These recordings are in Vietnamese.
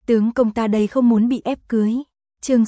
Tướng công ta đây không muốn bị ép cưới. Chương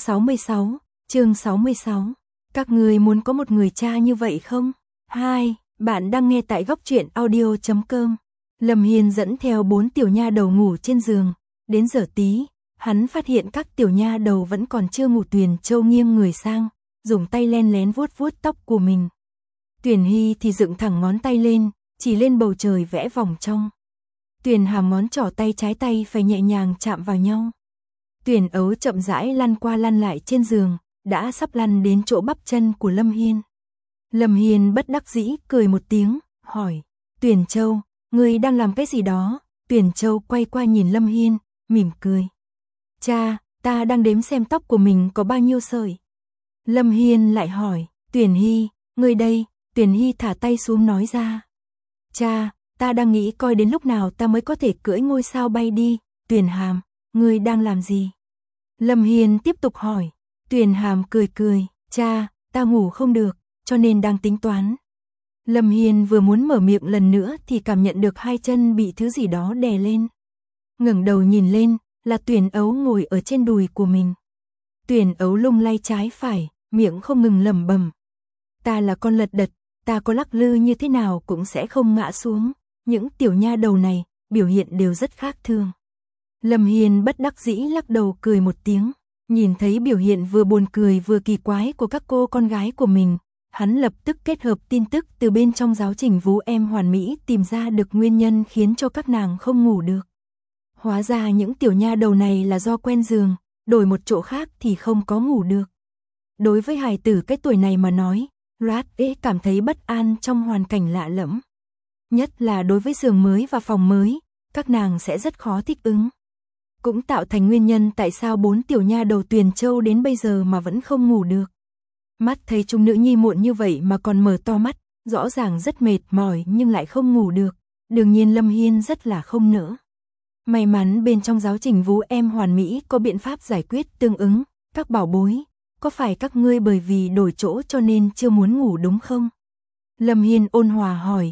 66. Các người muốn có một người cha như vậy không? 2. Bạn đang nghe tại góc truyện audio.com. Lâm Hiên dẫn theo 4 tiểu nha đầu ngủ trên giường. Đến giờ tí, hắn phát hiện các tiểu nha đầu vẫn còn chưa ngủ. Tuyền Châu nghiêng người sang, dùng tay len lén vuốt vuốt tóc của mình. Tuyền Hy thì dựng thẳng ngón tay lên, chỉ lên bầu trời vẽ vòng trong. Tuyền Hàm ngón trỏ tay trái tay phải nhẹ nhàng chạm vào nhau. Tuyền Ấu chậm rãi lăn qua lăn lại trên giường, đã sắp lăn đến chỗ bắp chân của Lâm Hiên. Lâm Hiên bất đắc dĩ cười một tiếng, hỏi, Tuyền Châu, ngươi đang làm cái gì đó? Tuyền Châu quay qua nhìn Lâm Hiên, mỉm cười. Cha, ta đang đếm xem tóc của mình có bao nhiêu sợi. Lâm Hiên lại hỏi, Tuyền Hy, ngươi đây? Tuyền Hy thả tay xuống nói ra. Cha, ta đang nghĩ coi đến lúc nào ta mới có thể cưỡi ngôi sao bay đi. Tuyền Hàm, ngươi đang làm gì? Lâm Hiên tiếp tục hỏi. Tuyền Hàm cười cười, cha, ta ngủ không được, cho nên đang tính toán. Lâm Hiên vừa muốn mở miệng lần nữa thì cảm nhận được hai chân bị thứ gì đó đè lên. Ngẩng đầu nhìn lên, là Tuyền Ấu ngồi ở trên đùi của mình. Tuyền Ấu lung lay trái phải, miệng không ngừng lẩm bẩm. Ta là con lật đật, ta có lắc lư như thế nào cũng sẽ không ngã xuống. Những tiểu nha đầu này, biểu hiện đều rất khác thường. Lâm Hiên bất đắc dĩ lắc đầu cười một tiếng. Nhìn thấy biểu hiện vừa buồn cười vừa kỳ quái của các cô con gái của mình, hắn lập tức kết hợp tin tức từ bên trong giáo trình Vú Em Hoàn Mỹ tìm ra được nguyên nhân khiến cho các nàng không ngủ được. Hóa ra những tiểu nha đầu này là do quen giường, đổi một chỗ khác thì không có ngủ được. Đối với hài tử cái tuổi này mà nói, loát cảm thấy bất an trong hoàn cảnh lạ lẫm. Nhất là đối với giường mới và phòng mới, các nàng sẽ rất khó thích ứng. Cũng tạo thành nguyên nhân tại sao 4 tiểu nha đầu Tuyền Châu đến bây giờ mà vẫn không ngủ được. Mắt thấy chúng nữ nhi muộn như vậy mà còn mở to mắt, rõ ràng rất mệt mỏi nhưng lại không ngủ được. Đương nhiên Lâm Hiên rất là không nỡ. May mắn bên trong giáo trình Vú Em Hoàn Mỹ có biện pháp giải quyết tương ứng. Các bảo bối, có phải các ngươi bởi vì đổi chỗ cho nên chưa muốn ngủ đúng không? Lâm Hiên ôn hòa hỏi.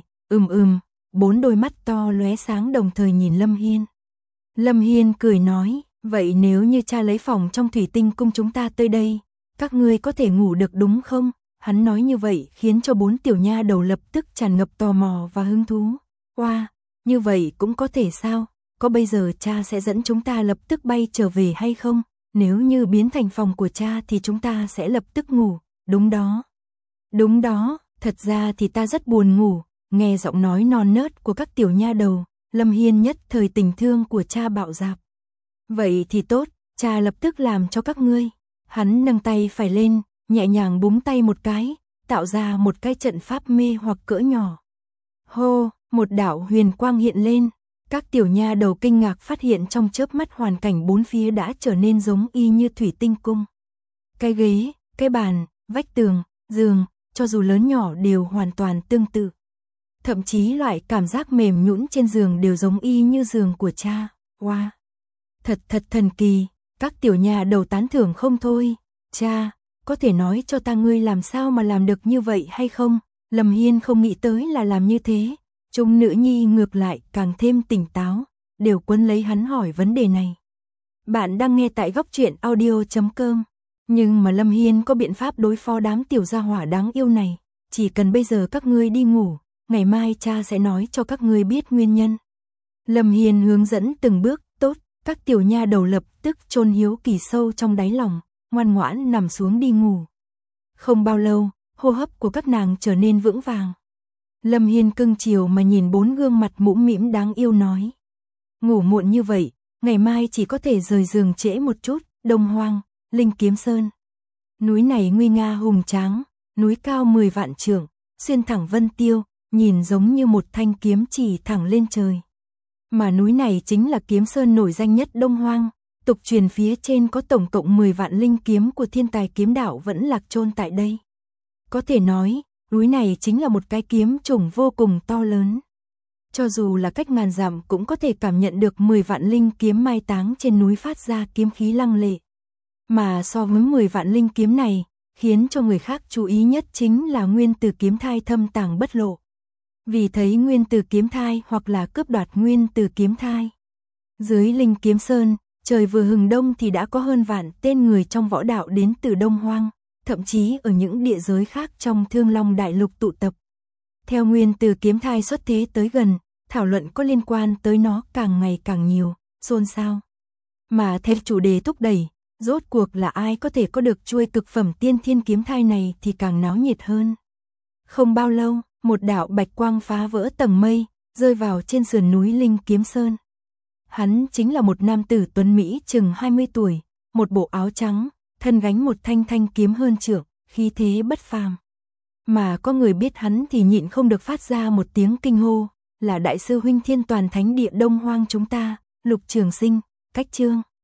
4 đôi mắt to lóe sáng đồng thời nhìn Lâm Hiên. Lâm Hiên cười nói, vậy nếu như cha lấy phòng trong Thủy Tinh Cung chúng ta tới đây, các ngươi có thể ngủ được đúng không? Hắn nói như vậy khiến cho 4 tiểu nha đầu lập tức tràn ngập tò mò và hứng thú. Wow, như vậy cũng có thể sao? Có bây giờ cha sẽ dẫn chúng ta lập tức bay trở về hay không? Nếu như biến thành phòng của cha thì chúng ta sẽ lập tức ngủ. Đúng đó, thật ra thì ta rất buồn ngủ. Nghe giọng nói non nớt của các tiểu nha đầu, Lâm Hiên nhất thời tình thương của cha bạo dạp. Vậy thì tốt, cha lập tức làm cho các ngươi. Hắn nâng tay phải lên, nhẹ nhàng búng tay một cái, tạo ra một cái trận pháp mê hoặc cỡ nhỏ. Hô, một đạo huyền quang hiện lên. Các tiểu nha đầu kinh ngạc phát hiện trong chớp mắt hoàn cảnh bốn phía đã trở nên giống y như Thủy Tinh Cung. Cái ghế, cái bàn, vách tường, giường, cho dù lớn nhỏ đều hoàn toàn tương tự. Thậm chí loại cảm giác mềm nhũn trên giường đều giống y như giường của cha. Wow! Thật thần kỳ, các tiểu nha đầu tán thưởng không thôi. Cha, có thể nói cho ta ngươi làm sao mà làm được như vậy hay không? Lâm Hiên không nghĩ tới là làm như thế. Chúng nữ nhi ngược lại càng thêm tỉnh táo, đều quấn lấy hắn hỏi vấn đề này. Bạn đang nghe tại góc truyện audio.com. Nhưng mà Lâm Hiên có biện pháp đối phó đám tiểu gia hỏa đáng yêu này. Chỉ cần bây giờ các ngươi đi ngủ, ngày mai cha sẽ nói cho các ngươi biết nguyên nhân. Lâm Hiên hướng dẫn từng bước, tốt, các tiểu nha đầu lập tức chôn hiếu kỳ sâu trong đáy lòng, ngoan ngoãn nằm xuống đi ngủ. Không bao lâu, hô hấp của các nàng trở nên vững vàng. Lâm Hiên cưng chiều mà nhìn 4 gương mặt mũm mĩm đáng yêu nói. Ngủ muộn như vậy, ngày mai chỉ có thể rời giường trễ một chút. Đông Hoang, Linh Kiếm Sơn. Núi này nguy nga hùng tráng, núi cao 10 vạn trượng, xuyên thẳng vân tiêu, nhìn giống như một thanh kiếm chỉ thẳng lên trời. Mà núi này chính là kiếm sơn nổi danh nhất Đông Hoang, tục truyền phía trên có tổng cộng 10 vạn linh kiếm của thiên tài kiếm đạo vẫn lạc chôn tại đây. Có thể nói, núi này chính là một cái kiếm chủng vô cùng to lớn. Cho dù là cách ngàn dặm cũng có thể cảm nhận được 10 vạn linh kiếm mai táng trên núi phát ra kiếm khí lăng lệ. Mà so với 10 vạn linh kiếm này, khiến cho người khác chú ý nhất chính là nguyên tử kiếm thai thâm tàng bất lộ. Vì thấy nguyên tử kiếm thai hoặc là cướp đoạt nguyên tử kiếm thai. Dưới Linh Kiếm Sơn, Trời vừa hừng đông thì đã có hơn vạn tên người trong võ đạo đến từ Đông Hoang, thậm chí ở những địa giới khác trong Thương Long Đại Lục tụ tập. Theo nguyên từ kiếm thai xuất thế tới gần, thảo luận có liên quan tới nó càng ngày càng nhiều, xôn xao. Mà theo chủ đề thúc đẩy, rốt cuộc là ai có thể có được chuôi cực phẩm tiên thiên kiếm thai này thì càng náo nhiệt hơn. Không bao lâu, một đạo bạch quang phá vỡ tầng mây, rơi vào trên sườn núi Linh Kiếm Sơn. Hắn chính là một nam tử tuấn Mỹ chừng 20 tuổi, một bộ áo trắng, thân gánh một thanh thanh kiếm hơn trượng, khí thế bất phàm. Mà có người biết hắn thì nhịn không được phát ra một tiếng kinh hô, là đại sư huynh Thiên Toàn Thánh Địa Đông Hoang chúng ta, Lục Trường Sinh, Cách Chương.